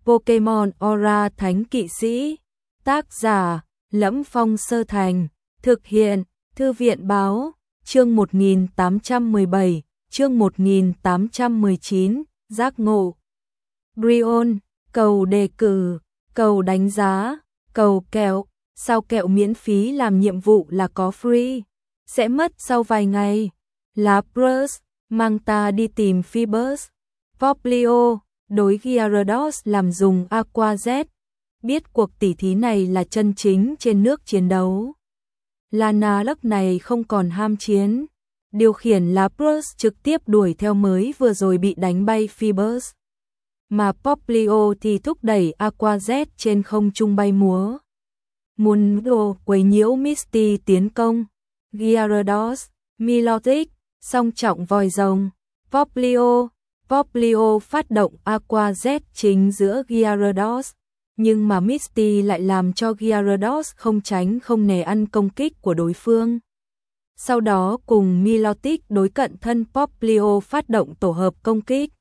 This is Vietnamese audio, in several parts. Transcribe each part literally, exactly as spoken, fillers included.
Pokemon Aura Thánh Kỵ Sĩ. Tác giả: Lẫm Phong Sơ Thành. Thực hiện: Thư viện báo. Chương một nghìn tám trăm mười bảy, chương một nghìn tám trăm mười chín, giác ngộ. Brion, cầu đề cử, cầu đánh giá, cầu kẹo. Sao kẹo miễn phí làm nhiệm vụ là có free, sẽ mất sau vài ngày. Lapras, mang ta đi tìm Phoebus. Poplio, đối Gyarados làm dùng Aqua Jet. Biết cuộc tỉ thí này là chân chính trên nước chiến đấu. Lana lúc này không còn ham chiến, điều khiển Lapras trực tiếp đuổi theo mới vừa rồi bị đánh bay Phoebus. Mà Poplio thì thúc đẩy Aqua Jet trên không trung bay múa. Mundo quấy nhiễu Misty tiến công. Gyarados, Milotic, song trọng vòi rồng. Poplio, Poplio phát động Aqua Jet chính giữa Gyarados. Nhưng mà Misty lại làm cho Gyarados không tránh không nề ăn công kích của đối phương. Sau đó cùng Milotic đối cận thân Poplio phát động tổ hợp công kích.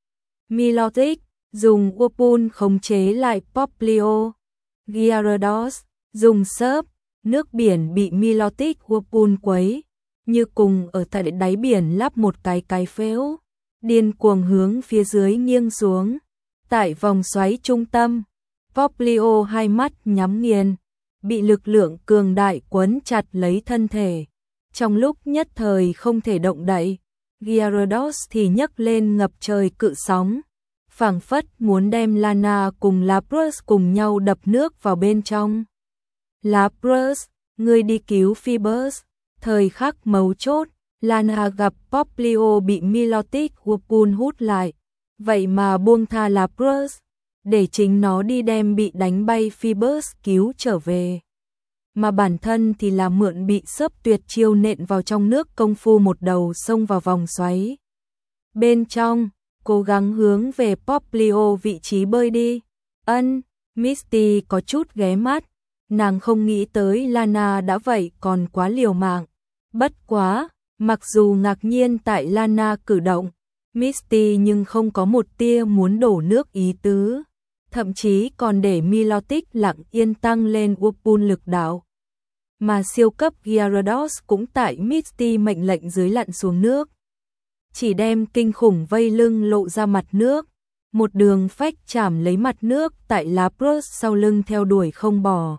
Milotic dùng Whirlpool khống chế lại Poplio. Gyarados dùng sớp, nước biển bị Milotic Whirlpool quấy, như cùng ở tại đáy biển lắp một cái cái phễu, điên cuồng hướng phía dưới nghiêng xuống. Tại vòng xoáy trung tâm, Poplio hai mắt nhắm nghiền, bị lực lượng cường đại quấn chặt lấy thân thể. Trong lúc nhất thời không thể động đậy, Gyarados thì nhấc lên ngập trời cự sóng, phảng phất muốn đem Lana cùng Lapras cùng nhau đập nước vào bên trong. Lapras, ngươi đi cứu Phoebus. Thời khắc mấu chốt, Lana gặp Poplio bị Milotic Whirlpool hút lại, vậy mà buông tha Lapras, để chính nó đi đem bị đánh bay Phoebus cứu trở về. Mà bản thân thì là mượn bị sớp tuyệt chiêu nện vào trong nước công phu một đầu xông vào vòng xoáy. Bên trong, cố gắng hướng về Poplio vị trí bơi đi. Ân, Misty có chút ghé mắt, nàng không nghĩ tới Lana đã vậy còn quá liều mạng. Bất quá, mặc dù ngạc nhiên tại Lana cử động, Misty nhưng không có một tia muốn đổ nước ý tứ, thậm chí còn để Milotic lặng yên tăng lên Whirlpool lực đạo. Mà siêu cấp Gyarados cũng tại Misty mệnh lệnh dưới lặn xuống nước, chỉ đem kinh khủng vây lưng lộ ra mặt nước, một đường phách chạm lấy mặt nước tại Lapras sau lưng theo đuổi không bỏ.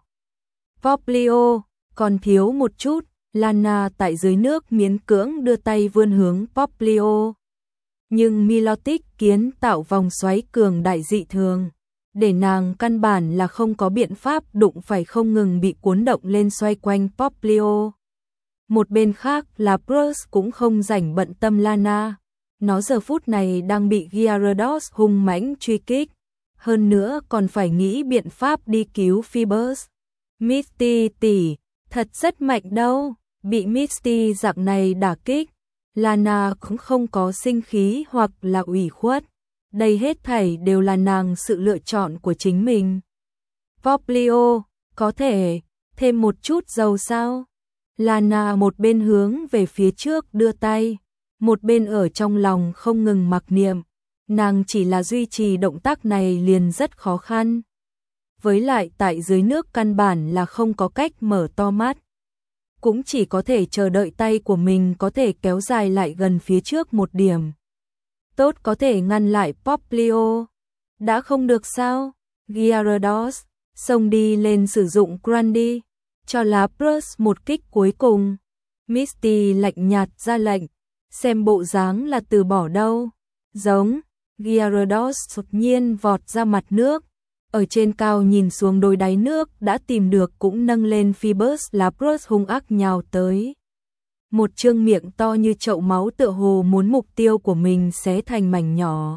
Poplio, còn thiếu một chút, Lana tại dưới nước miễn cưỡng đưa tay vươn hướng Poplio. Nhưng Milotic kiến tạo vòng xoáy cường đại dị thường, để nàng căn bản là không có biện pháp đụng phải không ngừng bị cuốn động lên xoay quanh Poplio. Một bên khác Lapras cũng không rảnh bận tâm Lana, nó giờ phút này đang bị Gyarados hung mãnh truy kích, hơn nữa còn phải nghĩ biện pháp đi cứu Phoebus. Misty tỷ, thật rất mạnh đâu, bị Misty dạng này đả kích, Lana cũng không có sinh khí hoặc là ủy khuất, đây hết thảy đều là nàng sự lựa chọn của chính mình. Poplio, có thể thêm một chút dầu sao? Lana một bên hướng về phía trước đưa tay, một bên ở trong lòng không ngừng mặc niệm, nàng chỉ là duy trì động tác này liền rất khó khăn. Với lại tại dưới nước căn bản là không có cách mở to mắt, cũng chỉ có thể chờ đợi tay của mình có thể kéo dài lại gần phía trước một điểm. Tốt có thể ngăn lại Poplio. Đã không được sao? Gyarados, xông đi lên sử dụng Grandy, cho Lapras một kích cuối cùng. Misty lạnh nhạt ra lệnh, xem bộ dáng là từ bỏ đâu. Giống, Gyarados đột nhiên vọt ra mặt nước, ở trên cao nhìn xuống đôi đáy nước đã tìm được cũng nâng lên Phoebus. Lapras hung ác nhào tới. Một trương miệng to như chậu máu tựa hồ muốn mục tiêu của mình xé thành mảnh nhỏ.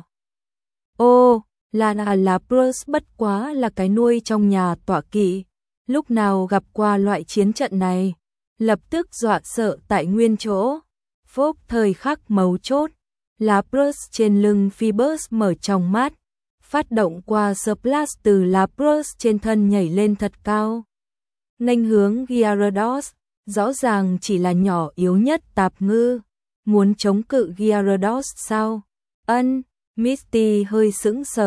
Ô, là Lapras bất quá là cái nuôi trong nhà tọa kỵ, lúc nào gặp qua loại chiến trận này, lập tức dọa sợ tại nguyên chỗ. Phốc thời khắc mấu chốt, Lapras trên lưng Phoebus mở tròng mắt, phát động qua Splash từ Lapras trên thân nhảy lên thật cao, nghênh hướng Gyarados. Rõ ràng chỉ là nhỏ yếu nhất tạp ngư, muốn chống cự Gyarados sao? Ân, Misty hơi sững sờ,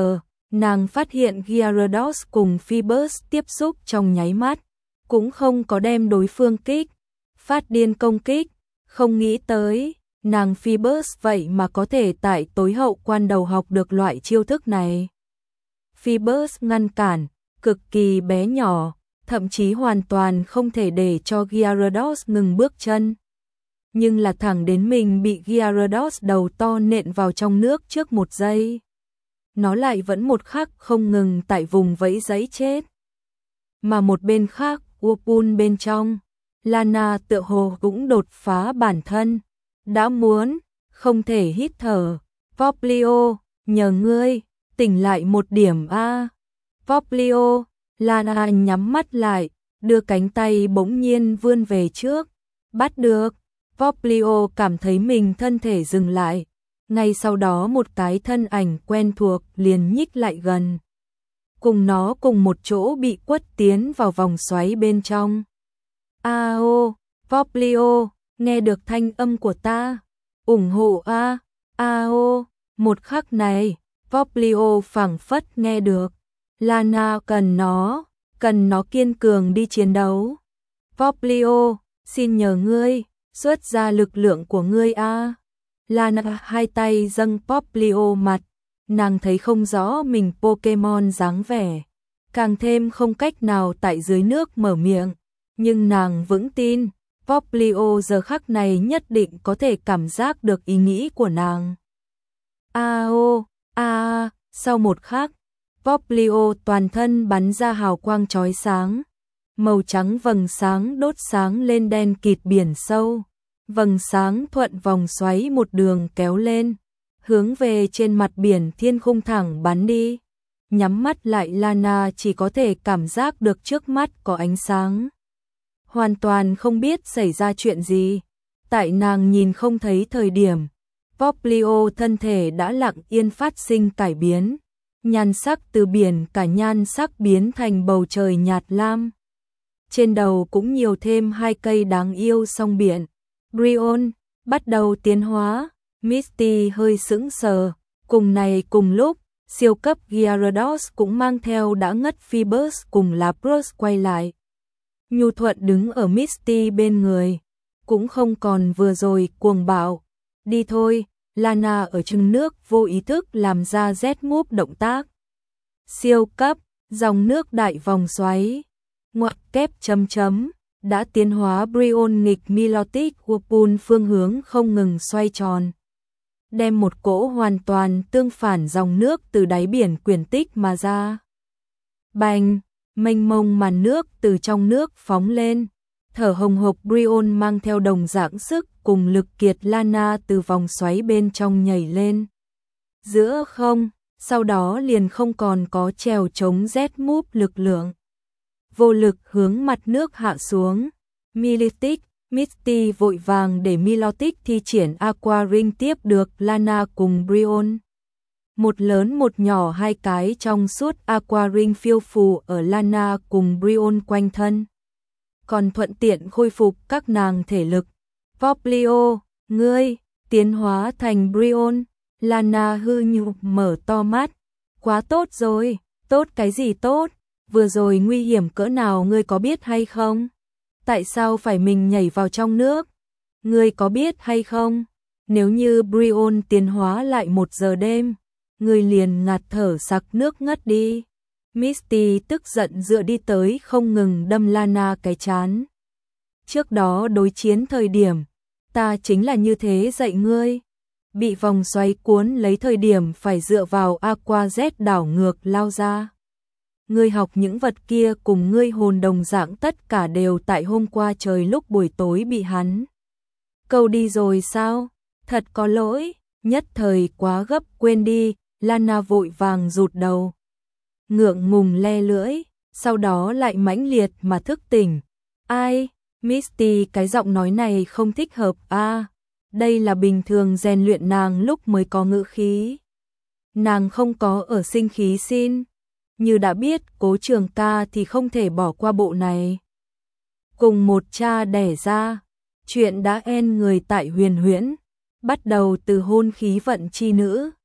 Nàng phát hiện Gyarados cùng Phoebus tiếp xúc trong nháy mắt, cũng không có đem đối phương kích, phát điên công kích, không nghĩ tới, nàng Phoebus vậy mà có thể tại tối hậu quan đầu học được loại chiêu thức này. Phoebus ngăn cản, cực kỳ bé nhỏ, thậm chí hoàn toàn không thể để cho Gyarados ngừng bước chân. Nhưng là thẳng đến mình bị Gyarados đầu to nện vào trong nước trước một giây. Nó lại vẫn một khắc không ngừng tại vùng vẫy giấy chết. Mà một bên khác, Whirlpool bên trong, Lana tựa hồ cũng đột phá bản thân. Đã muốn, không thể hít thở. Popplio, nhờ ngươi, tỉnh lại một điểm a. Popplio, Lana nhắm mắt lại, đưa cánh tay bỗng nhiên vươn về trước. Bắt được, Popplio cảm thấy mình thân thể dừng lại. Ngay sau đó một cái thân ảnh quen thuộc liền nhích lại gần. Cùng nó cùng một chỗ bị quất tiến vào vòng xoáy bên trong. Ao, Popplio, nghe được thanh âm của ta, ủng hộ a, ao, một khắc này, Popplio phảng phất nghe được, Lana cần nó, cần nó kiên cường đi chiến đấu. Popplio, xin nhờ ngươi, xuất ra lực lượng của ngươi a. Lana hai tay dâng Popplio mặt, nàng thấy không rõ mình Pokemon dáng vẻ, càng thêm không cách nào tại dưới nước mở miệng, nhưng nàng vững tin, Popplio giờ khắc này nhất định có thể cảm giác được ý nghĩ của nàng. Ao, a, sau một khắc, Popplio toàn thân bắn ra hào quang chói sáng, màu trắng vầng sáng đốt sáng lên đen kịt biển sâu, vầng sáng thuận vòng xoáy một đường kéo lên, hướng về trên mặt biển thiên khung thẳng bắn đi. Nhắm mắt lại Lana chỉ có thể cảm giác được trước mắt có ánh sáng. Hoàn toàn không biết xảy ra chuyện gì. Tại nàng nhìn không thấy thời điểm, Popplio thân thể đã lặng yên phát sinh cải biến. Nhan sắc từ biển cả nhan sắc biến thành bầu trời nhạt lam. Trên đầu cũng nhiều thêm hai cây đáng yêu song biển. Brion bắt đầu tiến hóa. Misty hơi sững sờ. Cùng này cùng lúc, siêu cấp Gyarados cũng mang theo đã ngất Phoebus cùng Lapras quay lại. Nhu Thuận đứng ở Misty bên người, cũng không còn vừa rồi cuồng bạo. Đi thôi, Lana ở chừng nước vô ý thức làm ra Z-move động tác. Siêu cấp, dòng nước đại vòng xoáy, ngoặc kép chấm chấm, đã tiến hóa Brion nghịch Milotic Whirlpool phương hướng không ngừng xoay tròn. Đem một cỗ hoàn toàn tương phản dòng nước từ đáy biển quyển tích mà ra. Bành, mênh mông màn nước từ trong nước phóng lên, thở hồng hộc Brion mang theo đồng dạng sức cùng lực kiệt Lana từ vòng xoáy bên trong nhảy lên. Giữa không, sau đó liền không còn có trèo chống Z-move lực lượng. Vô lực hướng mặt nước hạ xuống. Milotic, Misty vội vàng để Milotic thi triển Aqua Ring tiếp được Lana cùng Brion. Một lớn một nhỏ hai cái trong suốt Aqua Ring phiêu phù ở Lana cùng Brion quanh thân. Còn thuận tiện khôi phục các nàng thể lực. Popplio, ngươi, tiến hóa thành Brion. Lana hư nhục mở to mắt. Quá tốt rồi, tốt cái gì tốt, vừa rồi nguy hiểm cỡ nào ngươi có biết hay không? Tại sao phải mình nhảy vào trong nước? Ngươi có biết hay không? Nếu như Brion tiến hóa lại một giờ đêm, ngươi liền ngạt thở sặc nước ngất đi. Misty tức giận dựa đi tới không ngừng đâm Lana cái chán. Trước đó đối chiến thời điểm, ta chính là như thế dạy ngươi. Bị vòng xoáy cuốn lấy thời điểm phải dựa vào Aqua Z đảo ngược lao ra. Ngươi học những vật kia cùng ngươi hồn đồng dạng tất cả đều tại hôm qua trời lúc buổi tối bị hắn câu đi rồi sao? Thật có lỗi, nhất thời quá gấp quên đi. Lana vội vàng rụt đầu, ngượng ngùng le lưỡi, sau đó lại mãnh liệt mà thức tỉnh. Ai, Misty cái giọng nói này không thích hợp a. À, đây là bình thường rèn luyện nàng lúc mới có ngữ khí. Nàng không có ở sinh khí xin. Như đã biết Cố Trường Ca thì không thể bỏ qua bộ này. Cùng một cha đẻ ra, chuyện đã en người tại Huyền Huyễn, bắt đầu từ hôn khí vận chi nữ.